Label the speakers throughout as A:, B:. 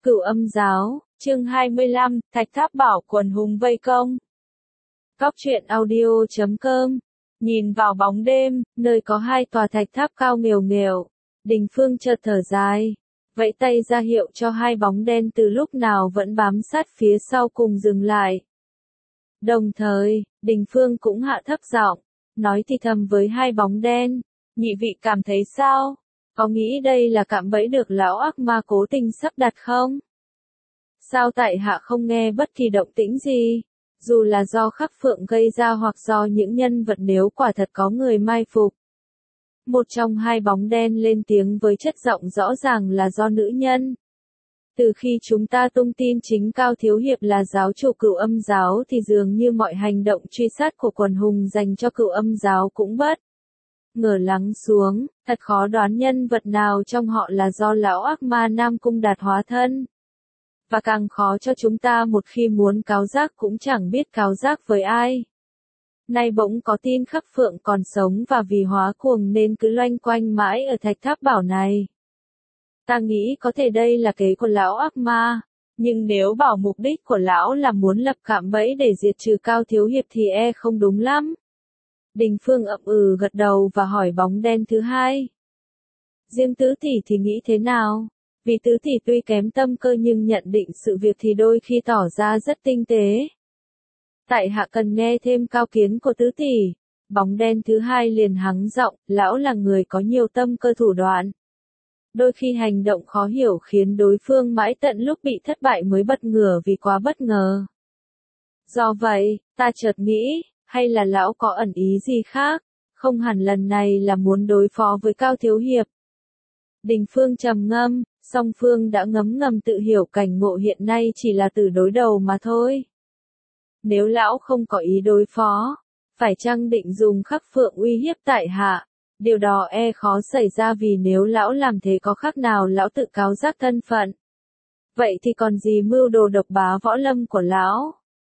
A: Cửu Âm giáo, chương 25, Thạch Tháp Bảo quần hùng vây công. Cóc truyện audio.com. Nhìn vào bóng đêm, nơi có hai tòa thạch tháp cao nghèo nghèo, Đình Phương chợt thở dài, vẫy tay ra hiệu cho hai bóng đen từ lúc nào vẫn bám sát phía sau cùng dừng lại. Đồng thời, Đình Phương cũng hạ thấp giọng, nói thì thầm với hai bóng đen, nhị vị cảm thấy sao? Có nghĩ đây là cạm bẫy được lão ác ma cố tình sắp đặt không? Sao tại hạ không nghe bất kỳ động tĩnh gì? Dù là do Khắc Phượng gây ra hoặc do những nhân vật nếu quả thật có người mai phục. Một trong hai bóng đen lên tiếng với chất giọng rõ ràng là do nữ nhân. Từ khi chúng ta tung tin chính Cao Thiếu Hiệp là giáo chủ Cửu Âm giáo thì dường như mọi hành động truy sát của quần hùng dành cho Cửu Âm giáo cũng bất ngờ lắng xuống, thật khó đoán nhân vật nào trong họ là do lão ác ma Nam Cung Đạt hóa thân. Và càng khó cho chúng ta một khi muốn cáo giác cũng chẳng biết cáo giác với ai. Nay bỗng có tin Khắc Phượng còn sống và vì hóa cuồng nên cứ loanh quanh mãi ở Thạch Tháp Bảo này. Ta nghĩ có thể đây là kế của lão ác ma, nhưng nếu bảo mục đích của lão là muốn lập cạm bẫy để diệt trừ Cao Thiếu Hiệp thì không đúng lắm. Đình Phương ậm ừ gật đầu và hỏi bóng đen thứ hai. Riêng tứ tỷ thì nghĩ thế nào? Vì tứ tỷ tuy kém tâm cơ nhưng nhận định sự việc thì đôi khi tỏ ra rất tinh tế. Tại hạ cần nghe thêm cao kiến của tứ tỷ. Bóng đen thứ hai liền hắng giọng, lão là người có nhiều tâm cơ thủ đoạn. Đôi khi hành động khó hiểu khiến đối phương mãi tận lúc bị thất bại mới bất ngờ vì quá bất ngờ. Do vậy, ta chợt nghĩ, hay là lão có ẩn ý gì khác, không hẳn lần này là muốn đối phó với Cao Thiếu Hiệp. Đình Phương trầm ngâm, song phương đã ngấm ngầm tự hiểu cảnh ngộ hiện nay chỉ là từ đối đầu mà thôi. Nếu lão không có ý đối phó, phải chăng định dùng Khắc Phượng uy hiếp tại hạ, điều đó khó xảy ra vì nếu lão làm thế có khác nào lão tự cáo giác thân phận. Vậy thì còn gì mưu đồ độc bá võ lâm của lão?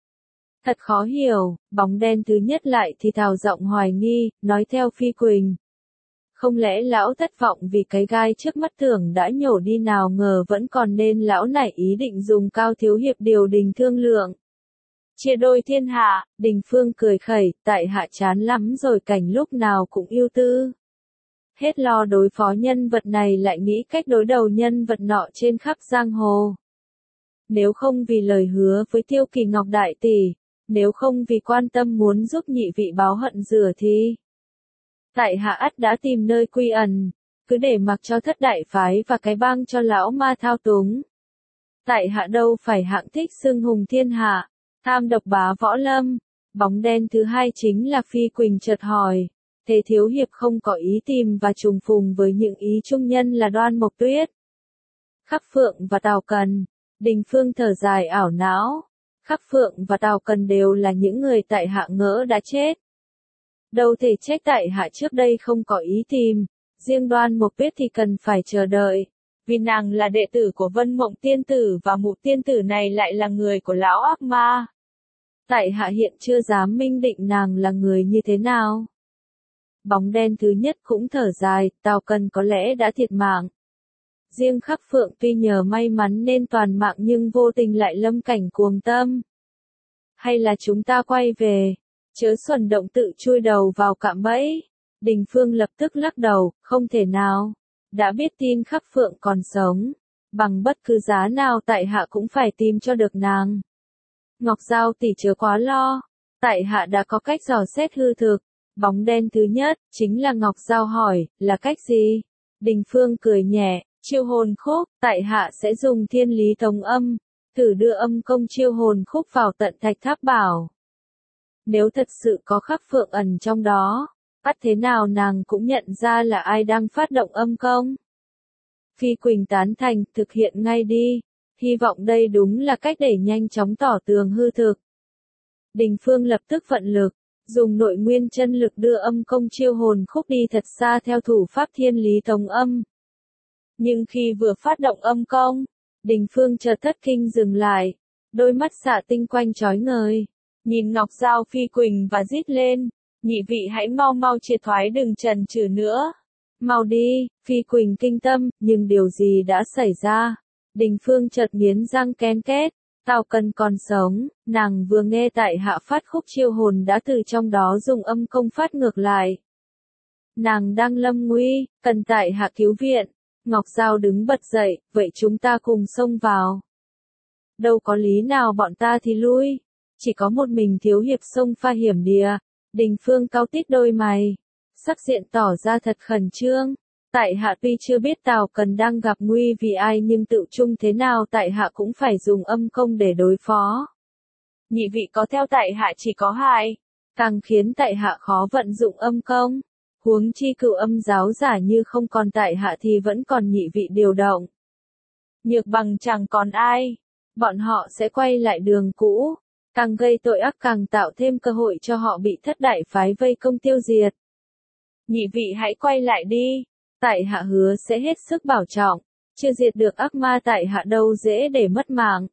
A: Thật khó hiểu, bóng đen thứ nhất lại thì thào giọng hoài nghi, nói theo Phi Quỳnh. Không lẽ lão thất vọng vì cái gai trước mắt tưởng đã nhổ đi nào ngờ vẫn còn nên lão nảy ý định dùng Cao Thiếu Hiệp điều đình thương lượng. Chia đôi thiên hạ, Đình Phương cười khẩy, tại hạ chán lắm rồi cảnh lúc nào cũng ưu tư. Hết lo đối phó nhân vật này lại nghĩ cách đối đầu nhân vật nọ trên khắp giang hồ. Nếu không vì lời hứa với Tiêu Kỳ Ngọc đại tỷ, nếu không vì quan tâm muốn giúp nhị vị báo hận rửa thì tại hạ ắt đã tìm nơi quy ẩn, cứ để mặc cho Thất đại phái và cái bang cho lão ma thao túng. Tại hạ đâu phải hạng thích xưng hùng thiên hạ, tham độc bá võ lâm. Bóng đen thứ hai chính là Phi Quỳnh chợt hỏi, thế Thiếu Hiệp không có ý tìm và trùng phùng với những ý trung nhân là Đoan Mộc Tuyết, Khắc Phượng và Tào Cần? Đình Phương thở dài ảo não, Khắc Phượng và Tào Cần đều là những người tại hạ ngỡ đã chết. Đâu thể trách tại hạ trước đây không có ý tìm, riêng Đoan Mộc Tuyết thì cần phải chờ đợi, vì nàng là đệ tử của Vân Mộng Tiên Tử và Mục Tiên Tử này lại là người của lão ác ma. Tại hạ hiện chưa dám minh định nàng là người như thế nào. Bóng đen thứ nhất cũng thở dài, Tào Cần có lẽ đã thiệt mạng. Riêng Khắc Phượng tuy nhờ may mắn nên toàn mạng nhưng vô tình lại lâm cảnh cuồng tâm. Hay là chúng ta quay về, chớ xuẩn động tự chui đầu vào cạm bẫy. Đình Phương lập tức lắc đầu, không thể nào. Đã biết tin Khắc Phượng còn sống, bằng bất cứ giá nào tại hạ cũng phải tìm cho được nàng. Ngọc Giao tỷ chớ quá lo, tại hạ đã có cách dò xét hư thực. Bóng đen thứ nhất, chính là Ngọc Giao hỏi, là cách gì? Đình Phương cười nhẹ, chiêu hồn khúc, tại hạ sẽ dùng thiên lý tống âm, thử đưa âm công chiêu hồn khúc vào tận Thạch Tháp Bảo. Nếu thật sự có Khắc Phượng ẩn trong đó, bắt thế nào nàng cũng nhận ra là ai đang phát động âm công. Phi Quỳnh tán thành, thực hiện ngay đi, hy vọng đây đúng là cách để nhanh chóng tỏ tường hư thực. Đình Phương lập tức vận lực, dùng nội nguyên chân lực đưa âm công chiêu hồn khúc đi thật xa theo thủ pháp thiên lý tống âm. Nhưng khi vừa phát động âm công, Đình Phương chợt thất kinh dừng lại, đôi mắt xạ tinh quanh chói ngời, nhìn Ngọc Giao Phi Quỳnh và rít lên, nhị vị hãy mau mau triệt thoái đừng chần chừ nữa. Mau đi, Phi Quỳnh kinh tâm, nhưng điều gì đã xảy ra? Đình Phương chợt nghiến răng ken két, Tào Cần còn sống, nàng vừa nghe tại hạ phát khúc chiêu hồn đã từ trong đó dùng âm công phát ngược lại. Nàng đang lâm nguy, cần tại hạ cứu viện. Ngọc Giao đứng bật dậy, vậy chúng ta cùng xông vào. Đâu có lý nào bọn ta thì lui, chỉ có một mình thiếu hiệp xông pha hiểm địa. Đình Phương cau tít đôi mày, sắc diện tỏ ra thật khẩn trương. Tại hạ tuy chưa biết Tào Cần đang gặp nguy vì ai nhưng tự chung thế nào tại hạ cũng phải dùng âm công để đối phó. Nhị vị có theo tại hạ chỉ có hại, càng khiến tại hạ khó vận dụng âm công. Huống chi Cửu Âm giáo giả như không còn tại hạ thì vẫn còn nhị vị điều động. Nhược Bằng chẳng còn ai, bọn họ sẽ quay lại đường cũ, càng gây tội ác càng tạo thêm cơ hội cho họ bị thất đại phái vây công tiêu diệt. Nhị vị hãy quay lại đi, tại hạ hứa sẽ hết sức bảo trọng, chưa diệt được ác ma tại hạ đâu dễ để mất mạng.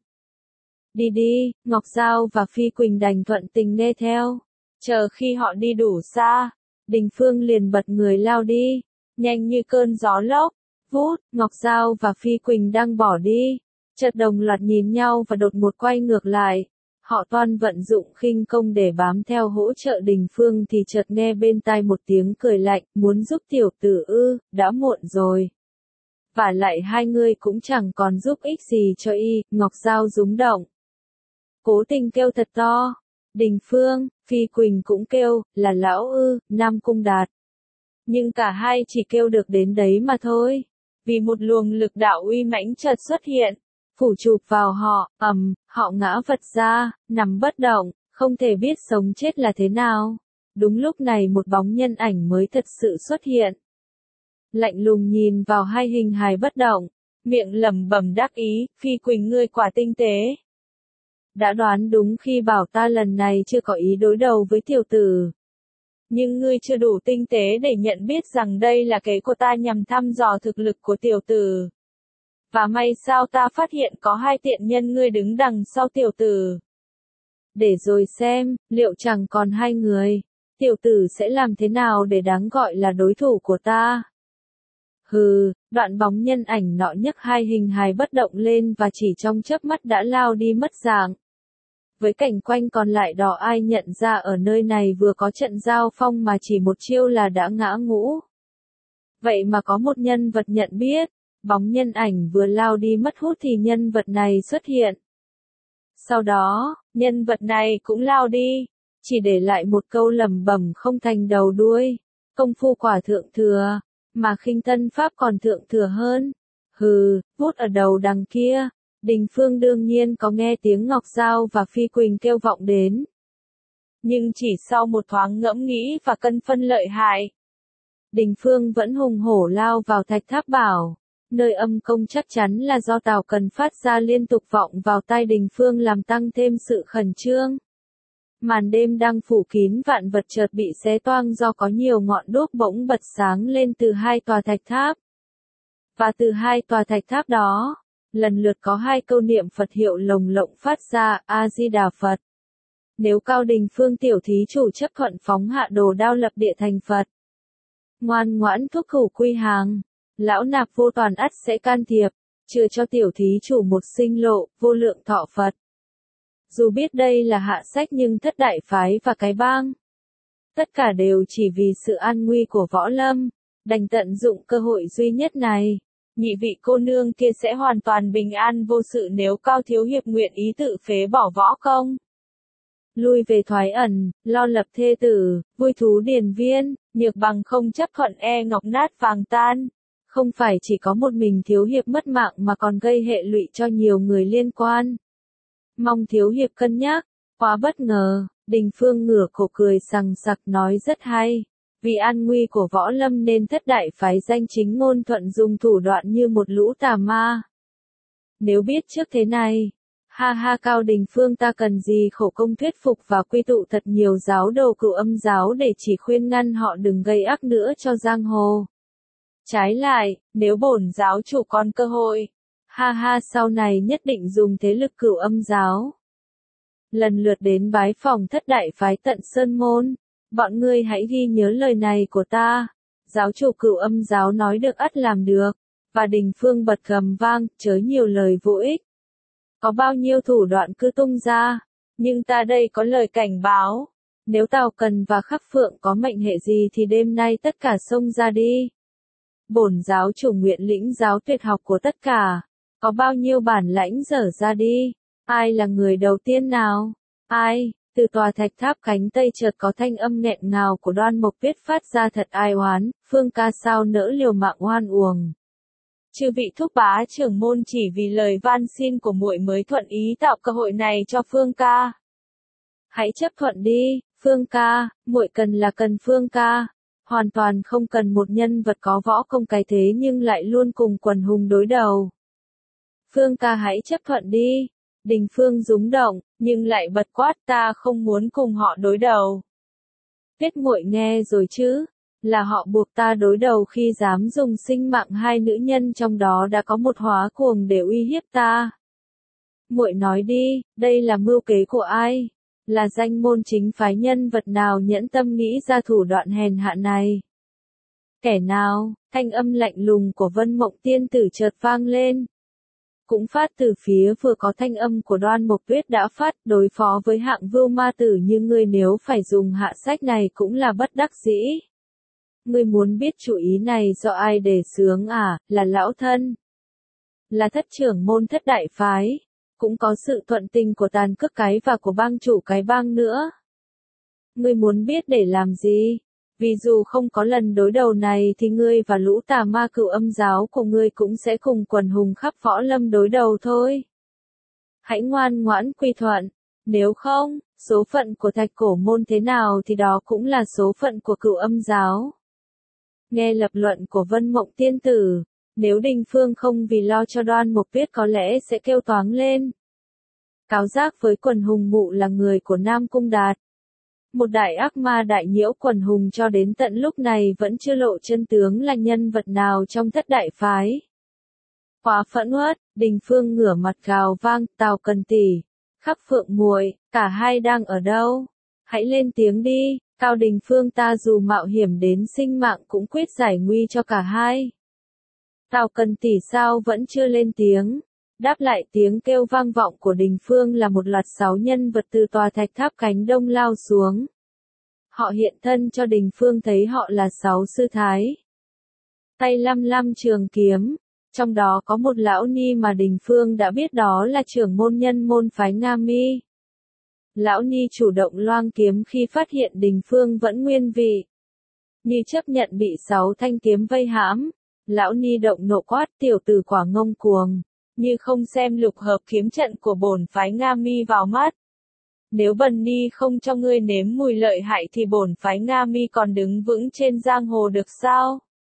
A: Đi đi, Ngọc Giao và Phi Quỳnh đành thuận tình nghe theo, chờ khi họ đi đủ xa. Đình Phương liền bật người lao đi, nhanh như cơn gió lốc, vút, Ngọc Giao và Phi Quỳnh đang bỏ đi, chợt đồng loạt nhìn nhau và đột ngột quay ngược lại. Họ toan vận dụng khinh công để bám theo hỗ trợ Đình Phương thì chợt nghe bên tai một tiếng cười lạnh, muốn giúp tiểu tử ư, đã muộn rồi. Và lại hai người cũng chẳng còn giúp ích gì cho y, Ngọc Giao rúng động. Cố tình kêu thật to. Đình Phương, Phi Quỳnh cũng kêu, là lão ư, Nam Cung Đạt. Nhưng cả hai chỉ kêu được đến đấy mà thôi. Vì một luồng lực đạo uy mãnh chợt xuất hiện, phủ chụp vào họ, họ ngã vật ra, nằm bất động, không thể biết sống chết là thế nào. Đúng lúc này một bóng nhân ảnh mới thật sự xuất hiện. Lạnh lùng nhìn vào hai hình hài bất động, miệng lẩm bẩm đắc ý, Phi Quỳnh ngươi quả tinh tế. Đã đoán đúng khi bảo ta lần này chưa có ý đối đầu với tiểu tử. Nhưng ngươi chưa đủ tinh tế để nhận biết rằng đây là kế của ta nhằm thăm dò thực lực của tiểu tử. Và may sao ta phát hiện có hai tiện nhân ngươi đứng đằng sau tiểu tử. Để rồi xem, liệu chẳng còn hai người, tiểu tử sẽ làm thế nào để đáng gọi là đối thủ của ta. Hừ, đoạn bóng nhân ảnh nọ nhấc hai hình hài bất động lên và chỉ trong chớp mắt đã lao đi mất dạng. Với cảnh quanh còn lại đỏ ai nhận ra ở nơi này vừa có trận giao phong mà chỉ một chiêu là đã ngã ngũ. Vậy mà có một nhân vật nhận biết, bóng nhân ảnh vừa lao đi mất hút thì nhân vật này xuất hiện. Sau đó, nhân vật này cũng lao đi, chỉ để lại một câu lẩm bẩm không thành đầu đuôi, công phu quả thượng thừa, mà khinh thân pháp còn thượng thừa hơn. Hừ, vút ở đầu đằng kia. Đình Phương đương nhiên có nghe tiếng Ngọc Giao và Phi Quỳnh kêu vọng đến. Nhưng chỉ sau một thoáng ngẫm nghĩ và cân phân lợi hại, Đình Phương vẫn hùng hổ lao vào Thạch Tháp Bảo. Nơi âm công chắc chắn là do Tào Cần phát ra liên tục vọng vào tai Đình Phương làm tăng thêm sự khẩn trương. Màn đêm đang phủ kín vạn vật chợt bị xé toang do có nhiều ngọn đuốc bỗng bật sáng lên từ hai tòa thạch tháp. Và từ hai tòa thạch tháp đó, lần lượt có hai câu niệm Phật hiệu lồng lộng phát ra, A-di-đà Phật. Nếu Cao Đình Phương tiểu thí chủ chấp thuận phóng hạ đồ đao lập địa thành Phật, ngoan ngoãn thúc thủ quy hàng, lão nạp vô toàn ắt sẽ can thiệp, chừa cho tiểu thí chủ một sinh lộ, vô lượng thọ Phật. Dù biết đây là hạ sách nhưng thất đại phái và cái bang, tất cả đều chỉ vì sự an nguy của võ lâm, đành tận dụng cơ hội duy nhất này. Nhị vị cô nương kia sẽ hoàn toàn bình an vô sự nếu Cao thiếu hiệp nguyện ý tự phế bỏ võ công. Lui về thoái ẩn, lo lập thê tử, vui thú điền viên, Nhược Bằng không chấp thuận ngọc nát vàng tan. Không phải chỉ có một mình thiếu hiệp mất mạng mà còn gây hệ lụy cho nhiều người liên quan. Mong thiếu hiệp cân nhắc. Quá bất ngờ, Đình Phương ngửa cổ cười sằng sặc nói rất hay. Vì an nguy của võ lâm nên thất đại phái danh chính ngôn thuận dùng thủ đoạn như một lũ tà ma. Nếu biết trước thế này, ha ha Cao Đình Phương ta cần gì khổ công thuyết phục và quy tụ thật nhiều giáo đồ Cửu Âm giáo để chỉ khuyên ngăn họ đừng gây ác nữa cho giang hồ. Trái lại, nếu bổn giáo chủ còn cơ hội, ha ha sau này nhất định dùng thế lực Cửu Âm giáo. Lần lượt đến bái phòng thất đại phái tận Sơn Môn. Bọn ngươi hãy ghi nhớ lời này của ta. Giáo chủ Cửu Âm giáo nói được ắt làm được. Và Đình Phương bật gầm vang, chớ nhiều lời vô ích. Có bao nhiêu thủ đoạn cứ tung ra, nhưng ta đây có lời cảnh báo. Nếu Tào Cần và Khắc Phượng có mệnh hệ gì thì đêm nay tất cả xông ra đi. Bổn giáo chủ nguyện lĩnh giáo tuyệt học của tất cả. Có bao nhiêu bản lãnh dở ra đi. Ai là người đầu tiên nào? Ai? Từ tòa thạch tháp cánh tây chợt có thanh âm nghẹn ngào của Đoan Mộc Tuyết phát ra thật ai oán, Phương ca sao nỡ liều mạng oan uổng. Chư vị thúc bá trưởng môn chỉ vì lời van xin của muội mới thuận ý tạo cơ hội này cho Phương ca. Hãy chấp thuận đi, Phương ca, muội cần là cần Phương ca. Hoàn toàn không cần một nhân vật có võ công cái thế nhưng lại luôn cùng quần hùng đối đầu. Phương ca hãy chấp thuận đi. Đình Phương rúng động, nhưng lại bật quát ta không muốn cùng họ đối đầu. Tuyết muội nghe rồi chứ, là họ buộc ta đối đầu khi dám dùng sinh mạng hai nữ nhân trong đó đã có một hóa cuồng để uy hiếp ta. Muội nói đi, đây là mưu kế của ai? Là danh môn chính phái nhân vật nào nhẫn tâm nghĩ ra thủ đoạn hèn hạ này? Kẻ nào? Thanh âm lạnh lùng của Vân Mộng tiên tử chợt vang lên. Cũng phát từ phía vừa có thanh âm của Đoan Mộc Tuyết đã phát, đối phó với hạng vưu ma tử như ngươi nếu phải dùng hạ sách này cũng là bất đắc dĩ. Ngươi muốn biết chủ ý này do ai đề xướng à? Là lão thân. Là thất trưởng môn thất đại phái. Cũng có sự thuận tình của Tàn Cước cái và của bang chủ cái bang nữa. Ngươi muốn biết để làm gì? Vì dù không có lần đối đầu này thì ngươi và lũ tà ma Cửu Âm giáo của ngươi cũng sẽ cùng quần hùng khắp võ lâm đối đầu thôi. Hãy ngoan ngoãn quy thuận. Nếu không, số phận của Thạch Cổ môn thế nào thì đó cũng là số phận của Cửu Âm giáo. Nghe lập luận của Vân Mộng tiên tử, nếu Đình Phương không vì lo cho Đoan Mộc Tuyết có lẽ sẽ kêu toáng lên. Cáo giác với quần hùng mụ là người của Nam Cung Đạt. Một đại ác ma đại nhiễu quần hùng cho đến tận lúc này vẫn chưa lộ chân tướng là nhân vật nào trong thất đại phái. Quá phẫn uất, Đình Phương ngửa mặt gào vang, Tào Cần tỷ, Khắc Phượng muội, cả hai đang ở đâu? Hãy lên tiếng đi, Cao Đình Phương ta dù mạo hiểm đến sinh mạng cũng quyết giải nguy cho cả hai. Tào Cần tỷ sao vẫn chưa lên tiếng? Đáp lại tiếng kêu vang vọng của Đình Phương là một loạt 6 nhân vật từ tòa thạch tháp cánh đông lao xuống. Họ hiện thân cho Đình Phương thấy họ là 6 sư thái. Tay lăm lăm trường kiếm, trong đó có một lão ni mà Đình Phương đã biết đó là trưởng môn nhân môn phái Nga Mi. Lão ni chủ động loang kiếm khi phát hiện Đình Phương vẫn nguyên vị. Như chấp nhận bị 6 thanh kiếm vây hãm, lão ni động nộ quát tiểu tử quả ngông cuồng. Như không xem lục hợp kiếm trận của bổn phái Nga Mi vào mắt. Nếu Bần Ni không cho ngươi nếm mùi lợi hại thì bổn phái Nga Mi còn đứng vững trên giang hồ được sao?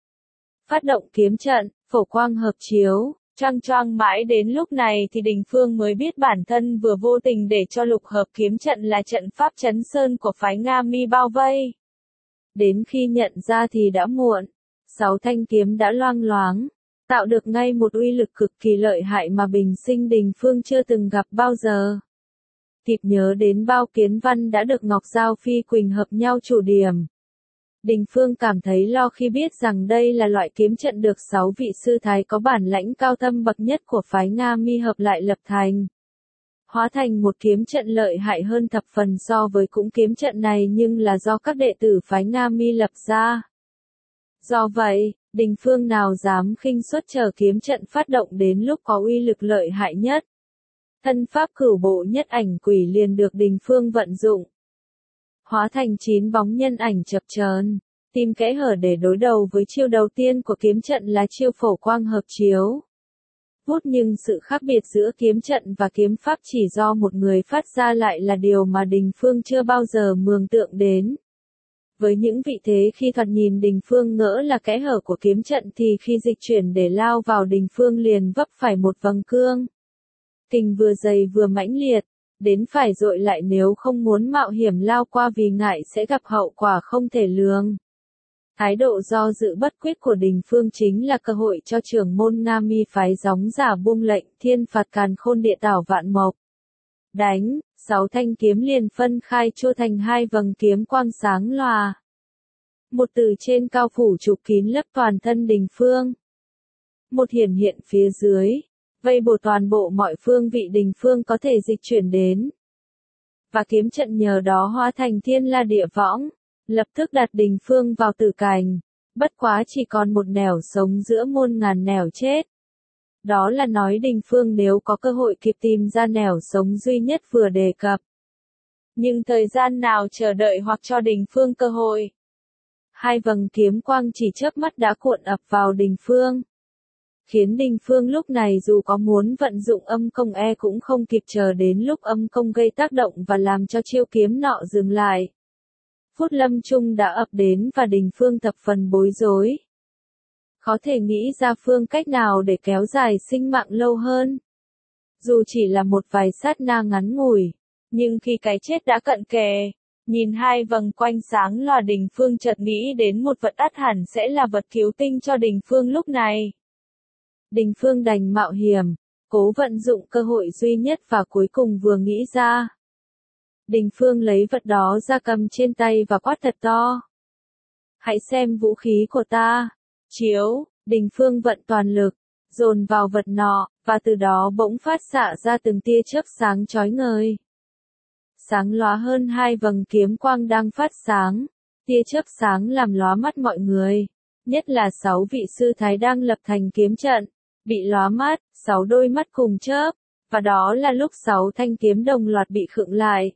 A: Phát động kiếm trận, phổ quang hợp chiếu, choang choang mãi đến lúc này thì Đình Phương mới biết bản thân vừa vô tình để cho lục hợp kiếm trận là trận pháp chấn sơn của phái Nga Mi bao vây. Đến khi nhận ra thì đã muộn, 6 thanh kiếm đã loang loáng. Tạo được ngay một uy lực cực kỳ lợi hại mà bình sinh Đình Phương chưa từng gặp bao giờ. Kịp nhớ đến bao kiến văn đã được Ngọc Giao Phi Quỳnh hợp nhau chủ điểm. Đình Phương cảm thấy lo khi biết rằng đây là loại kiếm trận được 6 vị sư thái có bản lãnh cao thâm bậc nhất của phái Nga Mi hợp lại lập thành. Hóa thành một kiếm trận lợi hại hơn thập phần so với cũng kiếm trận này nhưng là do các đệ tử phái Nga Mi lập ra. Do vậy, Đình Phương nào dám khinh suất chờ kiếm trận phát động đến lúc có uy lực lợi hại nhất. Thân pháp cửu bộ nhất ảnh quỷ liền được Đình Phương vận dụng. Hóa thành 9 bóng nhân ảnh chập chờn, tìm kẽ hở để đối đầu với chiêu đầu tiên của kiếm trận là chiêu phổ quang hợp chiếu. Vút nhưng sự khác biệt giữa kiếm trận và kiếm pháp chỉ do một người phát ra lại là điều mà Đình Phương chưa bao giờ mường tượng đến. Với những vị thế khi thoạt nhìn Đình Phương ngỡ là kẽ hở của kiếm trận thì khi dịch chuyển để lao vào Đình Phương liền vấp phải một vầng cương. Kình vừa dày vừa mãnh liệt, đến phải dội lại nếu không muốn mạo hiểm lao qua vì ngại sẽ gặp hậu quả không thể lường. Thái độ do dự bất quyết của Đình Phương chính là cơ hội cho trưởng môn Nga Mi phái gióng giả buông lệnh thiên phạt càn khôn địa tảo vạn mộc. Đánh, 6 thanh kiếm liền phân khai chua thành 2 vầng kiếm quang sáng lòa. Một từ trên cao phủ chụp kín lấp toàn thân Đình Phương. một hiển hiện phía dưới, vây bổ toàn bộ mọi phương vị Đình Phương có thể dịch chuyển đến. Và kiếm trận nhờ đó hóa thành thiên la địa võng, lập tức đặt Đình Phương vào tử cảnh, bất quá chỉ còn một nẻo sống giữa muôn ngàn nẻo chết. Đó là nói Đình Phương nếu có cơ hội kịp tìm ra nẻo sống duy nhất vừa đề cập. Nhưng thời gian nào chờ đợi hoặc cho Đình Phương cơ hội? Hai vầng kiếm quang chỉ chớp mắt đã cuộn ập vào Đình Phương. Khiến Đình Phương lúc này dù có muốn vận dụng âm công cũng không kịp chờ đến lúc âm công gây tác động và làm cho chiêu kiếm nọ dừng lại. Phút lâm chung đã ập đến và Đình Phương thập phần bối rối. Khó thể nghĩ ra phương cách nào để kéo dài sinh mạng lâu hơn. Dù chỉ là một vài sát na ngắn ngủi, nhưng khi cái chết đã cận kề, nhìn hai vầng quanh sáng lòa Đình Phương chợt nghĩ đến một vật ắt hẳn sẽ là vật cứu tinh cho Đình Phương lúc này. Đình Phương đành mạo hiểm, cố vận dụng cơ hội duy nhất và cuối cùng vừa nghĩ ra. Đình Phương lấy vật đó ra cầm trên tay và quát thật to. Hãy xem vũ khí của ta. Chiếu, Đình Phương vận toàn lực, dồn vào vật nọ, và từ đó bỗng phát xạ ra từng tia chớp sáng chói ngời. Sáng lóa hơn hai vầng kiếm quang đang phát sáng, tia chớp sáng làm lóa mắt mọi người, nhất là 6 vị sư thái đang lập thành kiếm trận, bị lóa mắt, 6 đôi mắt cùng chớp, và đó là lúc 6 thanh kiếm đồng loạt bị khựng lại.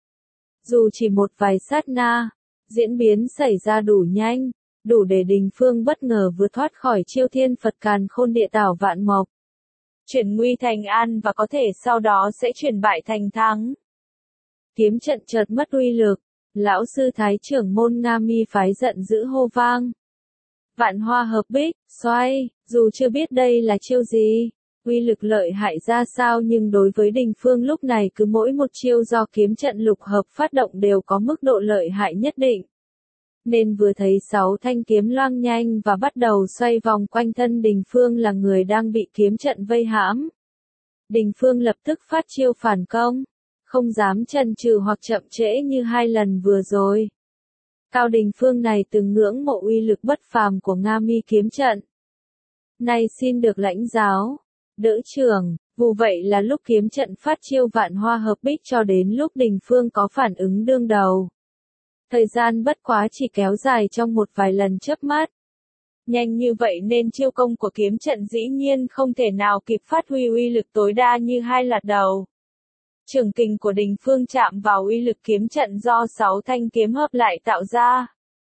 A: Dù chỉ một vài sát na, diễn biến xảy ra đủ nhanh, đủ để Đình Phương bất ngờ vượt thoát khỏi chiêu thiên Phật càn khôn địa tảo vạn mộc. Chuyển nguy thành an và có thể sau đó sẽ chuyển bại thành thắng. Kiếm trận chợt mất uy lực, lão sư thái trưởng môn Nga Mi phái giận dữ hô vang. Vạn hoa hợp bích, xoay, dù chưa biết đây là chiêu gì, uy lực lợi hại ra sao nhưng đối với Đình Phương lúc này cứ mỗi một chiêu do kiếm trận lục hợp phát động đều có mức độ lợi hại nhất định. Nên vừa thấy 6 thanh kiếm loang nhanh và bắt đầu xoay vòng quanh thân Đình Phương là người đang bị kiếm trận vây hãm. Đình Phương lập tức phát chiêu phản công, không dám chần chừ hoặc chậm trễ như hai lần vừa rồi. Cao Đình Phương này từng ngưỡng mộ uy lực bất phàm của Nga Mi kiếm trận. Nay xin được lãnh giáo, đỡ trưởng, vụ vậy là lúc kiếm trận phát chiêu vạn hoa hợp bích cho đến lúc Đình Phương có phản ứng đương đầu. Thời gian bất quá chỉ kéo dài trong một vài lần chớp mắt. Nhanh như vậy nên chiêu công của kiếm trận dĩ nhiên không thể nào kịp phát huy uy lực tối đa như hai lạt đầu. Trường kình của Đình Phương chạm vào uy lực kiếm trận do 6 thanh kiếm hợp lại tạo ra.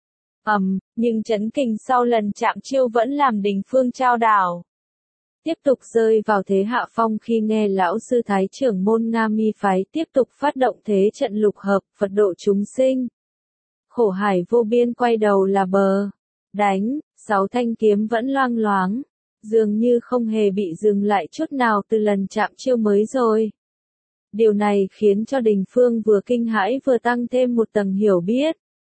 A: Nhưng chấn kình sau lần chạm chiêu vẫn làm Đình Phương chao đảo. Tiếp tục rơi vào thế hạ phong khi nghe lão sư thái trưởng môn Nga Mi phái tiếp tục phát động thế trận lục hợp, Phật độ chúng sinh. Khổ hải vô biên quay đầu là bờ. Đánh, 6 thanh kiếm vẫn loang loáng, dường như không hề bị dừng lại chút nào từ lần chạm chiêu mới rồi. Điều này khiến cho Đình Phương vừa kinh hãi vừa tăng thêm một tầng hiểu biết.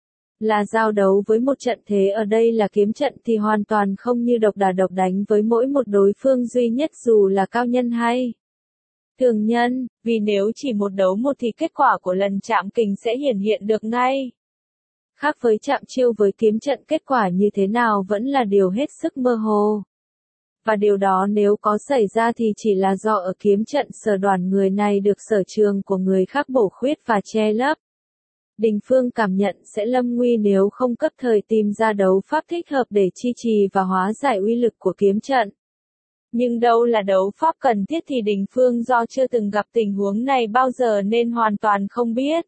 A: Là giao đấu với một trận thế ở đây là kiếm trận thì hoàn toàn không như độc đả độc đánh với mỗi một đối phương duy nhất dù là cao nhân hay thường nhân, vì nếu chỉ một đấu một thì kết quả của lần chạm kình sẽ hiển hiện được ngay. Khác với chạm chiêu với kiếm trận kết quả như thế nào vẫn là điều hết sức mơ hồ. Và điều đó nếu có xảy ra thì chỉ là do ở kiếm trận sở đoàn người này được sở trường của người khác bổ khuyết và che lấp. Đình Phương cảm nhận sẽ lâm nguy nếu không cấp thời tìm ra đấu pháp thích hợp để chi trì và hóa giải uy lực của kiếm trận. Nhưng đâu là đấu pháp cần thiết thì Đình Phương do chưa từng gặp tình huống này bao giờ nên hoàn toàn không biết.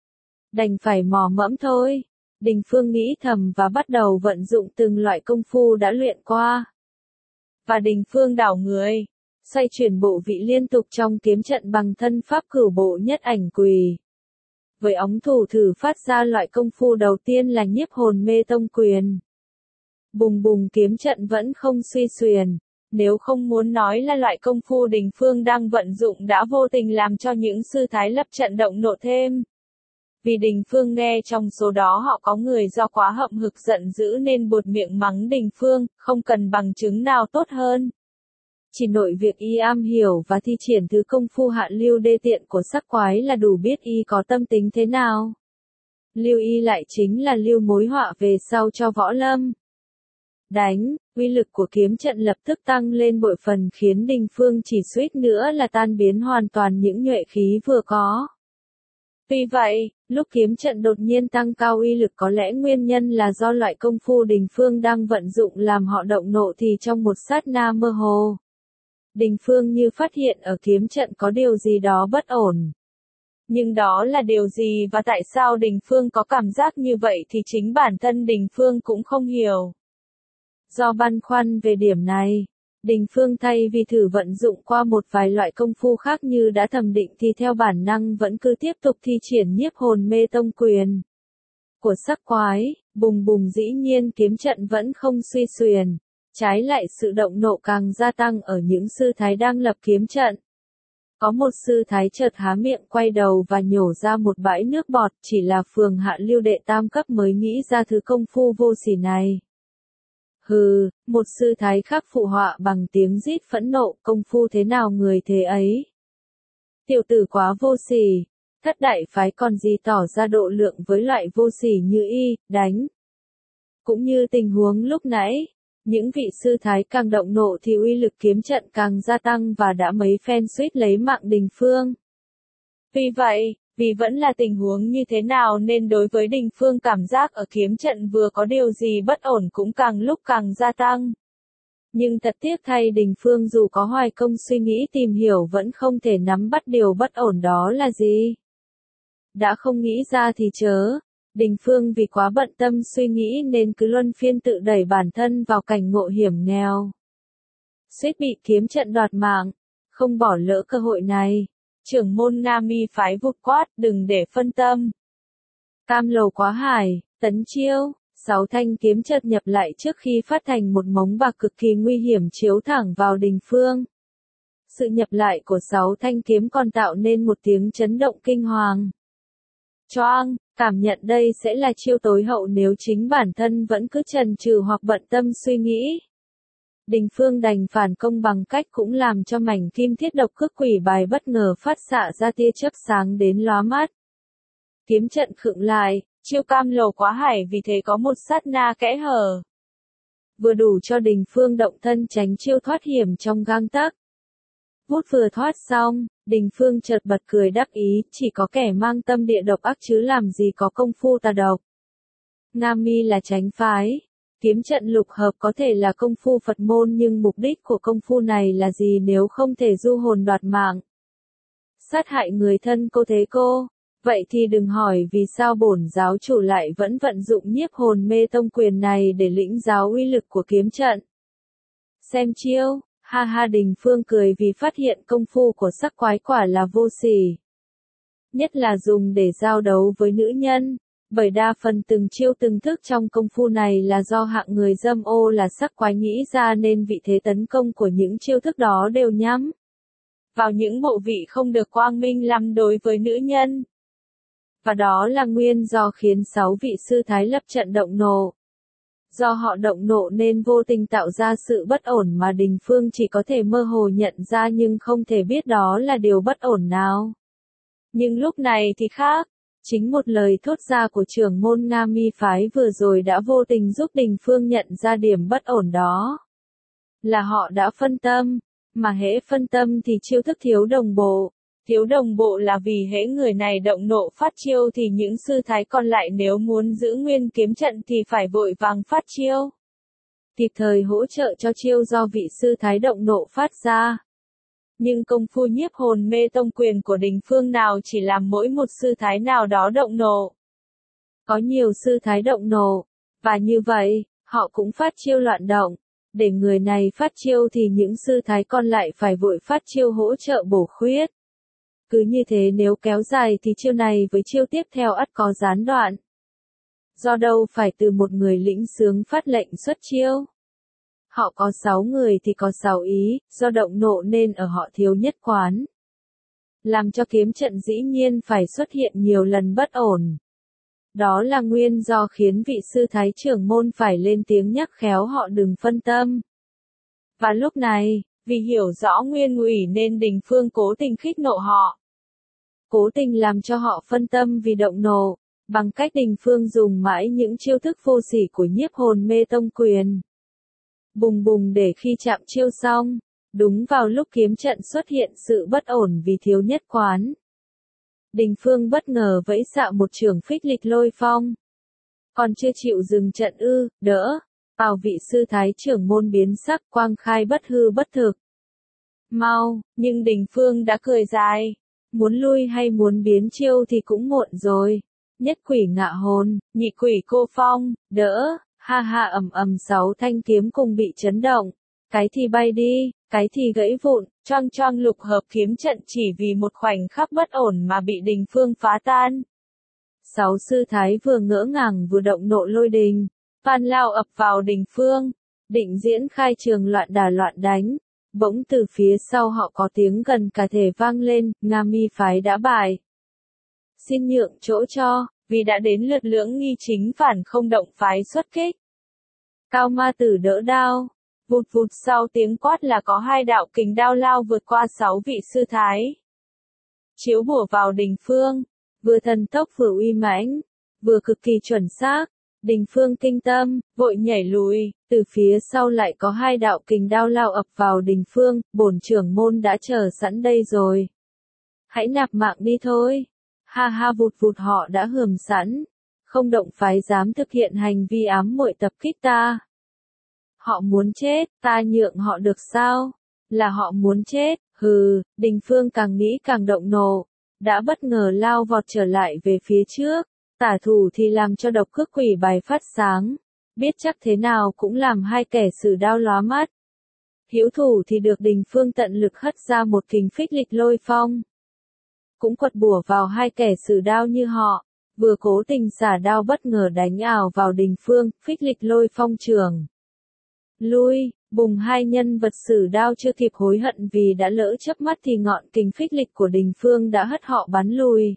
A: Đành phải mò mẫm thôi. Đình Phương nghĩ thầm và bắt đầu vận dụng từng loại công phu đã luyện qua. Và Đình Phương đảo người, xoay chuyển bộ vị liên tục trong kiếm trận bằng thân pháp cửu bộ nhất ảnh quỳ. Với ống thủ thử phát ra loại công phu đầu tiên là nhiếp hồn mê tông quyền. Bùng bùng kiếm trận vẫn không suy xuyển, nếu không muốn nói là loại công phu Đình Phương đang vận dụng đã vô tình làm cho những sư thái lập trận động nộ thêm. Vì Đình Phương nghe trong số đó họ có người do quá hậm hực giận dữ nên buột miệng mắng Đình Phương, không cần bằng chứng nào tốt hơn. Chỉ nội việc y am hiểu và thi triển thứ công phu hạ lưu đê tiện của sắc quái là đủ biết y có tâm tính thế nào. Lưu y lại chính là lưu mối họa về sau cho võ lâm. đánh, uy lực của kiếm trận lập tức tăng lên bội phần khiến Đình Phương chỉ suýt nữa là tan biến hoàn toàn những nhuệ khí vừa có. Vì vậy, lúc kiếm trận đột nhiên tăng cao uy lực có lẽ nguyên nhân là do loại công phu Đình Phương đang vận dụng làm họ động nộ thì trong một sát na mơ hồ. Đình Phương như phát hiện ở kiếm trận có điều gì đó bất ổn. Nhưng đó là điều gì và tại sao Đình Phương có cảm giác như vậy thì chính bản thân Đình Phương cũng không hiểu. Do băn khoăn về điểm này, Đình Phương thay vì thử vận dụng qua một vài loại công phu khác như đã thẩm định thì theo bản năng vẫn cứ tiếp tục thi triển nhiếp hồn mê tông quyền của sắc quái, bùng bùng dĩ nhiên kiếm trận vẫn không suy xuyển, trái lại sự động nộ càng gia tăng ở những sư thái đang lập kiếm trận. Có một sư thái chợt há miệng quay đầu và nhổ ra một bãi nước bọt, chỉ là phường hạ lưu đệ tam cấp mới nghĩ ra thứ công phu vô sỉ này. Hừ, một sư thái khác phụ họa bằng tiếng rít phẫn nộ, công phu thế nào người thế ấy. Tiểu tử quá vô sỉ, thất đại phái còn gì tỏ ra độ lượng với loại vô sỉ như y, đánh. Cũng như tình huống lúc nãy, những vị sư thái càng động nộ thì uy lực kiếm trận càng gia tăng và đã mấy phen suýt lấy mạng Đình Phương. Vì vậy, vì vẫn là tình huống như thế nào nên đối với Đình Phương cảm giác ở kiếm trận vừa có điều gì bất ổn cũng càng lúc càng gia tăng. Nhưng thật tiếc thay Đình Phương dù có hoài công suy nghĩ tìm hiểu vẫn không thể nắm bắt điều bất ổn đó là gì. Đã không nghĩ ra thì chớ. Đình Phương vì quá bận tâm suy nghĩ nên cứ luân phiên tự đẩy bản thân vào cảnh ngộ hiểm nghèo. Suýt bị kiếm trận đoạt mạng, không bỏ lỡ cơ hội này. Trưởng môn Nga Mi phái vụt quát, đừng để phân tâm. Cam lầu quá hải, tấn chiêu, 6 thanh kiếm chợt nhập lại trước khi phát thành một mống bạc cực kỳ nguy hiểm chiếu thẳng vào Đình Phương. Sự nhập lại của 6 thanh kiếm còn tạo nên một tiếng chấn động kinh hoàng. Choang, cảm nhận đây sẽ là chiêu tối hậu nếu chính bản thân vẫn cứ chần chừ hoặc bận tâm suy nghĩ. Đình Phương đành phản công bằng cách cũng làm cho mảnh kim thiết độc cước quỷ bài bất ngờ phát xạ ra tia chớp sáng đến lóa mắt. Kiếm trận khựng lại, chiêu cam lầu quá hải vì thế có một sát na kẽ hở. Vừa đủ cho Đình Phương động thân tránh chiêu thoát hiểm trong gang tấc. Vút vừa thoát xong, Đình Phương chợt bật cười đắc ý, chỉ có kẻ mang tâm địa độc ác chứ làm gì có công phu tà độc. Nga Mi là chánh phái. Kiếm trận lục hợp có thể là công phu Phật môn nhưng mục đích của công phu này là gì nếu không thể du hồn đoạt mạng? Sát hại người thân cô thế cô? Vậy thì đừng hỏi vì sao bổn giáo chủ lại vẫn vận dụng nhiếp hồn mê tông quyền này để lĩnh giáo uy lực của kiếm trận. Xem chiêu, ha ha Đình Phương cười vì phát hiện công phu của sắc quái quả là vô sỉ. Nhất là dùng để giao đấu với nữ nhân. Bởi đa phần từng chiêu từng thức trong công phu này là do hạng người dâm ô là sắc quái nghĩ ra nên vị thế tấn công của những chiêu thức đó đều nhắm vào những bộ vị không được quang minh lắm đối với nữ nhân. Và đó là nguyên do khiến 6 vị sư thái lập trận động nộ. Do họ động nộ nên vô tình tạo ra sự bất ổn mà Đình Phương chỉ có thể mơ hồ nhận ra nhưng không thể biết đó là điều bất ổn nào. Nhưng lúc này thì khác. Chính một lời thốt ra của trưởng môn Nga Mi phái vừa rồi đã vô tình giúp Đình Phương nhận ra điểm bất ổn đó. Là họ đã phân tâm, mà hễ phân tâm thì chiêu thức thiếu đồng bộ. Thiếu đồng bộ là vì hễ người này động nộ phát chiêu thì những sư thái còn lại nếu muốn giữ nguyên kiếm trận thì phải vội vàng phát chiêu. Kịp thời hỗ trợ cho chiêu do vị sư thái động nộ phát ra. Nhưng công phu nhiếp hồn mê tông quyền của Đình Phương nào chỉ làm mỗi một sư thái nào đó động nộ. Có nhiều sư thái động nộ, và như vậy, họ cũng phát chiêu loạn động. Để người này phát chiêu thì những sư thái còn lại phải vội phát chiêu hỗ trợ bổ khuyết. Cứ như thế nếu kéo dài thì chiêu này với chiêu tiếp theo ắt có gián đoạn. Do đâu phải từ một người lĩnh xướng phát lệnh xuất chiêu. Họ có 6 người thì có 6 ý, do động nộ nên ở họ thiếu nhất quán. Làm cho kiếm trận dĩ nhiên phải xuất hiện nhiều lần bất ổn. Đó là nguyên do khiến vị sư thái trưởng môn phải lên tiếng nhắc khéo họ đừng phân tâm. Và lúc này, vì hiểu rõ nguyên ủy nên Đình Phương cố tình khích nộ họ. Cố tình làm cho họ phân tâm vì động nộ, bằng cách Đình Phương dùng mãi những chiêu thức vô sỉ của nhiếp hồn mê tông quyền. Bùng bùng để khi chạm chiêu xong, đúng vào lúc kiếm trận xuất hiện sự bất ổn vì thiếu nhất quán. Đình Phương bất ngờ vẫy xạ một chưởng phích lịch lôi phong. Còn chưa chịu dừng trận ư, đỡ. Vào vị sư thái trưởng môn biến sắc quang khai bất hư bất thực. Mau, nhưng Đình Phương đã cười dài. Muốn lui hay muốn biến chiêu thì cũng muộn rồi. Nhất quỷ ngạ hồn, nhị quỷ cô phong, đỡ, ha ha ầm ầm 6 thanh kiếm cùng bị chấn động. Cái thì bay đi, cái thì gãy vụn, choang choang lục hợp kiếm trận chỉ vì một khoảnh khắc bất ổn mà bị Đình Phương phá tan. 6 sư thái vừa ngỡ ngàng vừa động nộ lôi đình, van lao ập vào Đình Phương, định diễn khai trường loạn đả loạn đánh. Bỗng từ phía sau họ có tiếng gần cả thể vang lên, Nga Mi phái đã bại. Xin nhượng chỗ cho, vì đã đến lượt Lưỡng Nghi chính phản không động phái xuất kích. Cao ma tử đỡ đao, vụt vụt sau tiếng quát là có 2 đạo kình đao lao vượt qua 6 vị sư thái. Chiếu bùa vào Đình Phương, vừa thần tốc vừa uy mãnh, vừa cực kỳ chuẩn xác. Đình Phương kinh tâm, vội nhảy lùi, từ phía sau lại có 2 đạo kình đao lao ập vào Đình Phương, bổn trưởng môn đã chờ sẵn đây rồi. Hãy nạp mạng đi thôi. Ha ha vụt vụt họ đã hườm sẵn, không động phái dám thực hiện hành vi ám muội tập kích ta. Họ muốn chết, ta nhượng họ được sao? Là họ muốn chết, hừ, Đình Phương càng nghĩ càng động nộ, đã bất ngờ lao vọt trở lại về phía trước. Tả thủ thì làm cho độc cước quỷ bài phát sáng, biết chắc thế nào cũng làm 2 kẻ sử đao lóa mắt. Hữu thủ thì được Đình Phương tận lực hất ra một kình phích lịch lôi phong. Cũng quật bùa vào 2 kẻ sử đao như họ, vừa cố tình xả đao bất ngờ đánh ảo vào Đình Phương, phích lịch lôi phong trường. Lui, bùng 2 nhân vật sử đao chưa kịp hối hận vì đã lỡ chớp mắt thì ngọn kình phích lịch của Đình Phương đã hất họ bắn lùi.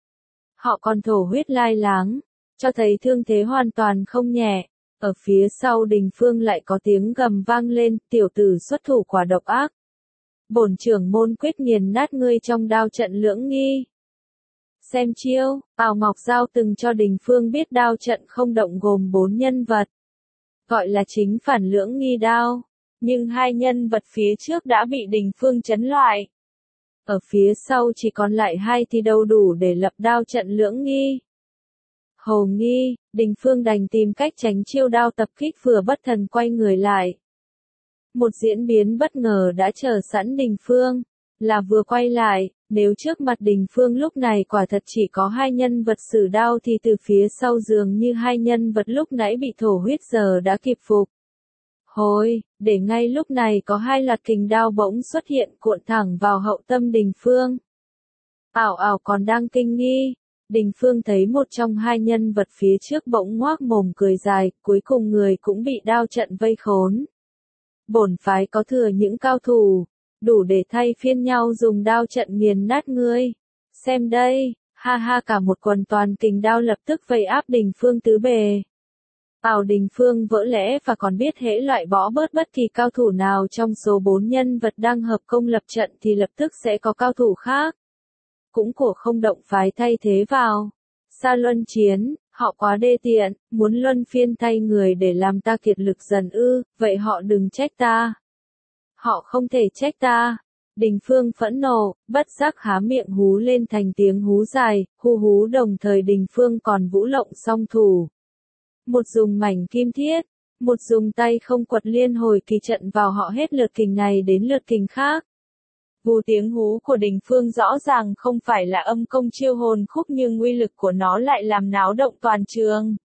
A: Họ còn thổ huyết lai láng, cho thấy thương thế hoàn toàn không nhẹ. Ở phía sau Đình Phương lại có tiếng gầm vang lên, tiểu tử xuất thủ quả độc ác. Bổn trưởng môn quyết nghiền nát ngươi trong đao trận Lưỡng Nghi. Xem chiêu, Tào Ngọc Giao từng cho Đình Phương biết đao trận không động gồm 4 nhân vật. Gọi là chính phản Lưỡng Nghi đao. Nhưng 2 nhân vật phía trước đã bị Đình Phương chấn loại. Ở phía sau chỉ còn lại 2 thì đâu đủ để lập đao trận Lưỡng Nghi. Hồ nghi, Đình Phương đành tìm cách tránh chiêu đao tập kích vừa bất thần quay người lại. Một diễn biến bất ngờ đã chờ sẵn Đình Phương, là vừa quay lại, nếu trước mặt Đình Phương lúc này quả thật chỉ có 2 nhân vật sử đao thì từ phía sau dường như 2 nhân vật lúc nãy bị thổ huyết giờ đã kịp phục. Hồi, để ngay lúc này có 2 loạt kình đao bỗng xuất hiện cuộn thẳng vào hậu tâm Đình Phương. Ảo ảo còn đang kinh nghi, Đình Phương thấy một trong 2 nhân vật phía trước bỗng ngoác mồm cười dài, cuối cùng người cũng bị đao trận vây khốn. Bổn phái có thừa những cao thủ, đủ để thay phiên nhau dùng đao trận nghiền nát ngươi. Xem đây, ha ha cả một quần toàn kình đao lập tức vây áp Đình Phương tứ bề. Đình Phương vỡ lẽ và còn biết hễ loại bỏ bớt bất kỳ cao thủ nào trong số 4 nhân vật đang hợp công lập trận thì lập tức sẽ có cao thủ khác. Cũng của không động phái thay thế vào. Sa luân chiến, họ quá đê tiện, muốn luân phiên thay người để làm ta kiệt lực dần ư, vậy họ đừng trách ta. Họ không thể trách ta. Đình Phương phẫn nộ, bất giác há miệng hú lên thành tiếng hú dài, hu hú đồng thời Đình Phương còn vũ lộng song thủ. Một dùng mảnh kim thiết, một dùng tay không quật liên hồi kỳ trận vào họ hết lượt kình này đến lượt kình khác. Vù tiếng hú của Đình Phương rõ ràng không phải là âm công chiêu hồn khúc nhưng uy lực của nó lại làm náo động toàn trường.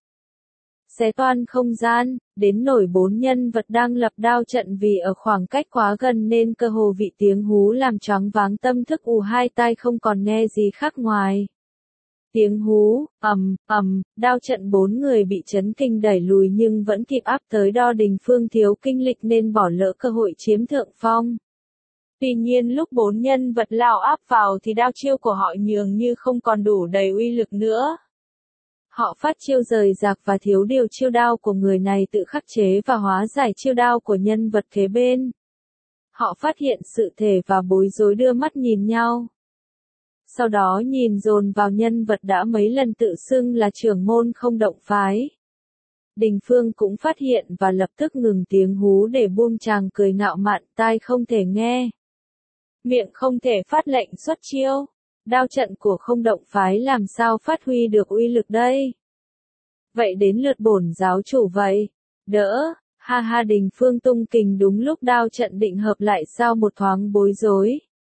A: Xé toan không gian, đến nổi 4 nhân vật đang lập đao trận vì ở khoảng cách quá gần nên cơ hồ bị tiếng hú làm choáng váng tâm thức hai tai không còn nghe gì khác ngoài. Tiếng hú, đao trận 4 người bị chấn kinh đẩy lùi nhưng vẫn kịp áp tới đo Đình Phương thiếu kinh lịch nên bỏ lỡ cơ hội chiếm thượng phong. Tuy nhiên lúc 4 nhân vật lao áp vào thì đao chiêu của họ nhường như không còn đủ đầy uy lực nữa. Họ phát chiêu rời rạc và thiếu điều chiêu đao của người này tự khắc chế và hóa giải chiêu đao của nhân vật kế bên. Họ phát hiện sự thể và bối rối đưa mắt nhìn nhau. Sau đó nhìn dồn vào nhân vật đã mấy lần tự xưng là trưởng môn không động phái. Đình Phương cũng phát hiện và lập tức ngừng tiếng hú để buông chàng cười ngạo mạn, tai không thể nghe. Miệng không thể phát lệnh xuất chiêu. Đao trận của không động phái làm sao phát huy được uy lực đây? Vậy đến lượt bổn giáo chủ vậy. Đỡ, ha ha Đình Phương tung kình đúng lúc đao trận định hợp lại sau một thoáng bối rối.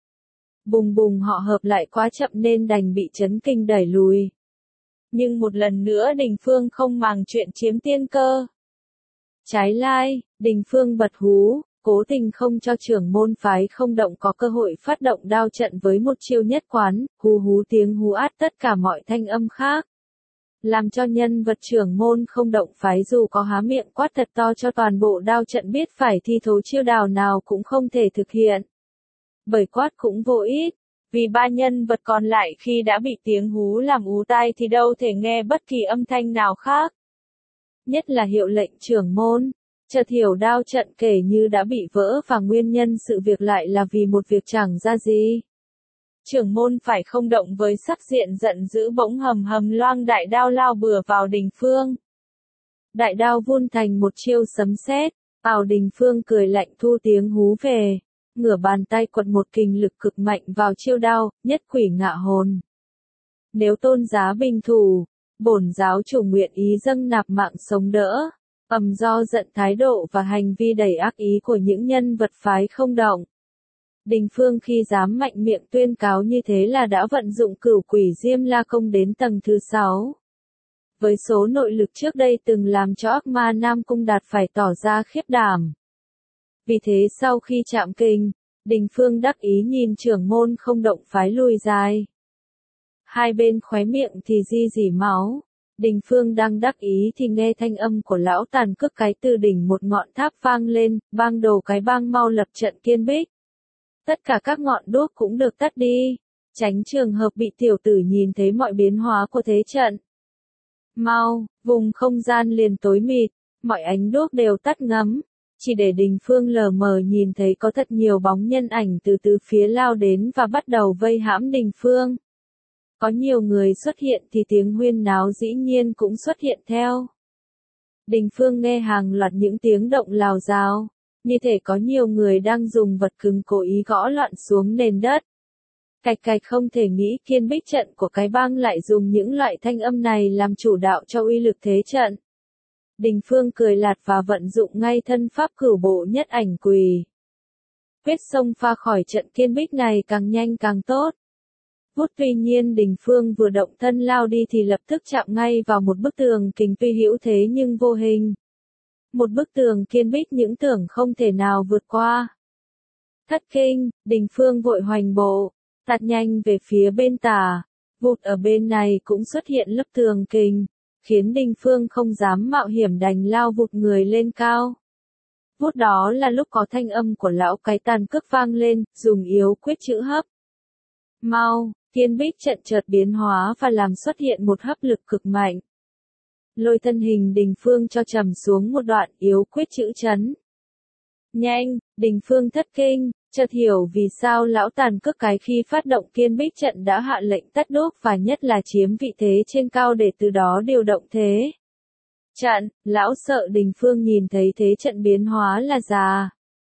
A: Bùng bùng họ hợp lại quá chậm nên đành bị chấn kinh đẩy lùi. Nhưng một lần nữa Đình Phương không màng chuyện chiếm tiên cơ. Trái lại, Đình Phương bật hú, cố tình không cho trưởng môn phái không động có cơ hội phát động đao trận với một chiêu nhất quán, hú hú tiếng hú át tất cả mọi thanh âm khác. Làm cho nhân vật trưởng môn không động phái dù có há miệng quát thật to cho toàn bộ đao trận biết phải thi thố chiêu đào nào cũng không thể thực hiện. Bởi quát cũng vô ích, vì ba nhân vật còn lại khi đã bị tiếng hú làm ú tai thì đâu thể nghe bất kỳ âm thanh nào khác. Nhất là hiệu lệnh trưởng môn, chợt hiểu đao trận kể như đã bị vỡ và nguyên nhân sự việc lại là vì một việc chẳng ra gì. Trưởng môn phải không động với sắc diện giận dữ bỗng hầm hầm loang đại đao lao bừa vào Đình Phương. Đại đao vun thành một chiêu sấm sét, Đình Phương cười lạnh thu tiếng hú về, ngửa bàn tay quật một kình lực cực mạnh vào chiêu đao, nhất quỷ ngạ hồn. Nếu tôn giá bình thủ, bổn giáo chủ nguyện ý dâng nạp mạng sống đỡ. Do giận thái độ và hành vi đầy ác ý của những nhân vật phái không động. Đình Phương khi dám mạnh miệng tuyên cáo như thế là đã vận dụng cửu quỷ Diêm La Công đến tầng thứ 6. Với số nội lực trước đây từng làm cho ác ma Nam Cung Đạt phải tỏ ra khiếp đảm. Vì thế sau khi chạm kình, Đình Phương đắc ý nhìn trưởng môn không động phái lùi dài. Hai bên khóe miệng thì rỉ máu. Đình Phương đang đắc ý thì nghe thanh âm của lão tàn cước cái từ đỉnh một ngọn tháp vang lên, bang đồ cái bang mau lập trận kiên bích. Tất cả các ngọn đuốc cũng được tắt đi, tránh trường hợp bị tiểu tử nhìn thấy mọi biến hóa của thế trận. Mau, vùng không gian liền tối mịt, mọi ánh đuốc đều tắt ngấm, chỉ để Đình Phương lờ mờ nhìn thấy có thật nhiều bóng nhân ảnh từ phía lao đến và bắt đầu vây hãm Đình Phương. Có nhiều người xuất hiện thì tiếng huyên náo dĩ nhiên cũng xuất hiện theo. Đình Phương nghe hàng loạt những tiếng động lào rào, như thể có nhiều người đang dùng vật cứng cố ý gõ loạn xuống nền đất. Cạch cạch không thể nghĩ kiên bích trận của cái bang lại dùng những loại thanh âm này làm chủ đạo cho uy lực thế trận. Đình Phương cười lạt và vận dụng ngay thân pháp cửu bộ nhất ảnh quỳ. Quyết xông pha khỏi trận kiên bích này càng nhanh càng tốt. Tuy nhiên Đình Phương vừa động thân lao đi thì lập tức chạm ngay vào một bức tường kình tuy hữu thế nhưng vô hình. Một bức tường kiên bích những tưởng không thể nào vượt qua. Thất kinh, Đình Phương vội hoành bộ, tạt nhanh về phía bên tả, vụt ở bên này cũng xuất hiện lớp tường kình, khiến Đình Phương không dám mạo hiểm đành lao vụt người lên cao. Vút đó là lúc có thanh âm của lão cái tàn cước vang lên, dùng yếu quyết chữ hấp. Mau, kiên bích trận chợt biến hóa và làm xuất hiện một hấp lực cực mạnh. Lôi thân hình Đình Phương cho trầm xuống một đoạn yếu quyết chữ chấn. Nhanh, Đình Phương thất kinh, chợt hiểu vì sao lão tàn cước cái khi phát động kiên bích trận đã hạ lệnh tắt đuốc và nhất là chiếm vị thế trên cao để từ đó điều động thế. Trận, lão sợ Đình Phương nhìn thấy thế trận biến hóa là già.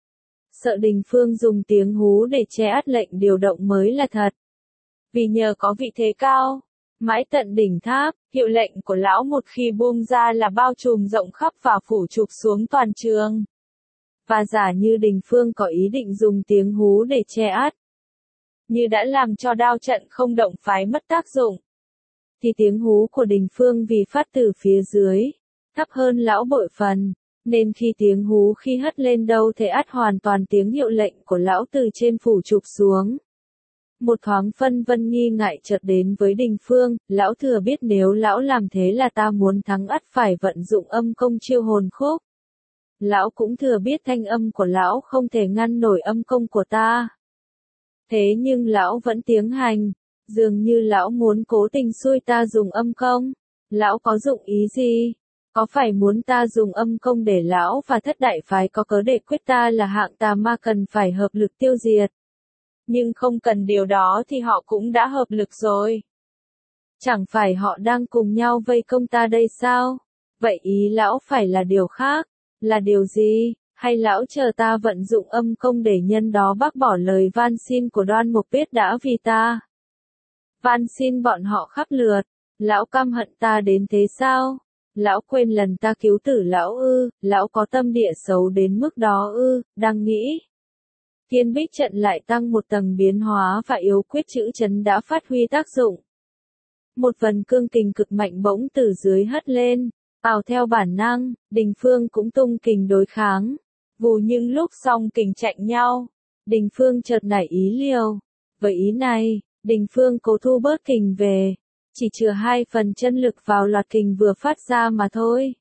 A: Sợ Đình Phương dùng tiếng hú để che át lệnh điều động mới là thật. Vì nhờ có vị thế cao, mãi tận đỉnh tháp, hiệu lệnh của lão một khi buông ra là bao trùm rộng khắp và phủ chụp xuống toàn trường. Và giả như Đình Phương có ý định dùng tiếng hú để che át, như đã làm cho đao trận không động phái mất tác dụng, thì tiếng hú của Đình Phương vì phát từ phía dưới, thấp hơn lão bội phần, nên khi tiếng hú khi hất lên đâu thể át hoàn toàn tiếng hiệu lệnh của lão từ trên phủ chụp xuống. Một thoáng phân vân nghi ngại chợt đến với Đình Phương, lão thừa biết nếu lão làm thế là ta muốn thắng ắt phải vận dụng âm công chiêu hồn khúc. Lão cũng thừa biết thanh âm của lão không thể ngăn nổi âm công của ta. Thế nhưng lão vẫn tiến hành, dường như lão muốn cố tình xui ta dùng âm công. Lão có dụng ý gì? Có phải muốn ta dùng âm công để lão và thất đại phái có cớ để quyết ta là hạng tà ma cần phải hợp lực tiêu diệt? Nhưng không cần điều đó thì họ cũng đã hợp lực rồi. Chẳng phải họ đang cùng nhau vây công ta đây sao? Vậy ý lão phải là điều khác, là điều gì? Hay lão chờ ta vận dụng âm công để nhân đó bác bỏ lời van xin của Đoan Mục Biết đã vì ta? Van xin bọn họ khắp lượt, lão căm hận ta đến thế sao? Lão quên lần ta cứu tử lão ư, lão có tâm địa xấu đến mức đó ư, đang nghĩ. Thiên Bích trận lại tăng một tầng biến hóa và yếu quyết chữ chấn đã phát huy tác dụng. Một vần cương kình cực mạnh bỗng từ dưới hất lên, ào theo bản năng, Đình Phương cũng tung kình đối kháng. Vù nhưng lúc song kình chạnh nhau, Đình Phương chợt nảy ý liều. Với ý này, Đình Phương cố thu bớt kình về, chỉ chừa 2 phần chân lực vào loạt kình vừa phát ra mà thôi.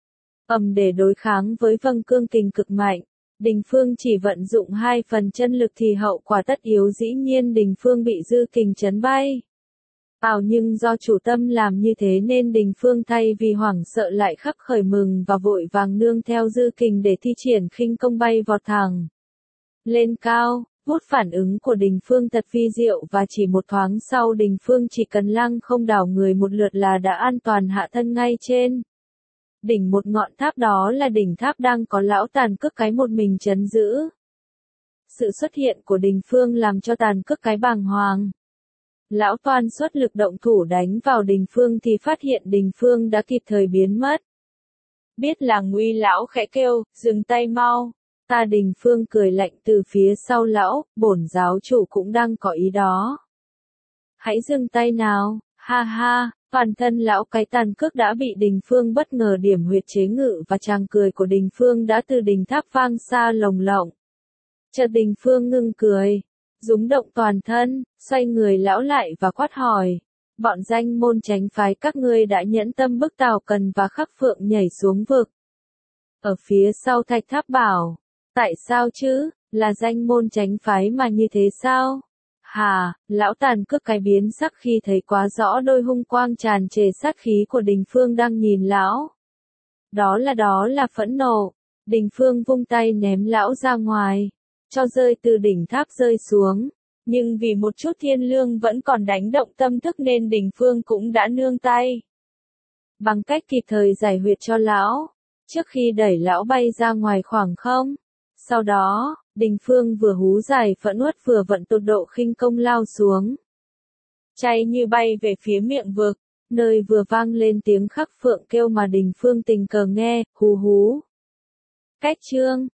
A: Để đối kháng với vâng cương kình cực mạnh, Đình Phương chỉ vận dụng 2 phần chân lực thì hậu quả tất yếu dĩ nhiên Đình Phương bị dư kình chấn bay. Nhưng do chủ tâm làm như thế nên Đình Phương thay vì hoảng sợ lại khắc khởi mừng và vội vàng nương theo dư kình để thi triển khinh công bay vọt thẳng lên cao. Vút phản ứng của Đình Phương thật vi diệu và chỉ một thoáng sau Đình Phương chỉ cần lăng không đảo người một lượt là đã an toàn hạ thân ngay trên đỉnh một ngọn tháp, đó là đỉnh tháp đang có lão Tàn Cước Cái một mình trấn giữ. Sự xuất hiện của Đình Phương làm cho Tàn Cước Cái bàng hoàng. Lão toan xuất lực động thủ đánh vào Đình Phương thì phát hiện Đình Phương đã kịp thời biến mất. Biết là nguy, lão khẽ kêu, dừng tay mau. Ta Đình Phương cười lạnh từ phía sau lão, bổn giáo chủ cũng đang có ý đó. Hãy dừng tay nào, ha ha, toàn thân lão cái Tàn Cước đã bị Đình Phương bất ngờ điểm huyệt chế ngự và tràng cười của Đình Phương đã từ đỉnh tháp vang xa lồng lộng. Chợt Đình Phương ngưng cười, rúng động toàn thân, xoay người lão lại và quát hỏi. Bọn danh môn chánh phái các ngươi đã nhẫn tâm bức Tào Cần và Khắc Phượng nhảy xuống vực. Ở phía sau Thạch Tháp bảo. Tại sao chứ, là danh môn chánh phái mà như thế sao? Hà, lão Tàn Cước Cái biến sắc khi thấy quá rõ đôi hung quang tràn trề sát khí của Đình Phương đang nhìn lão. Đó là phẫn nộ. Đình Phương vung tay ném lão ra ngoài, cho rơi từ đỉnh tháp rơi xuống. Nhưng vì một chút thiên lương vẫn còn đánh động tâm thức nên Đình Phương cũng đã nương tay. Bằng cách kịp thời giải huyệt cho lão, trước khi đẩy lão bay ra ngoài khoảng không. Sau đó, Đình Phương vừa hú dài phẫn uất vừa vận tột độ khinh công lao xuống. Cháy như bay về phía miệng vực, nơi vừa vang lên tiếng Khắc Phượng kêu mà Đình Phương tình cờ nghe, hú hú. Cách chương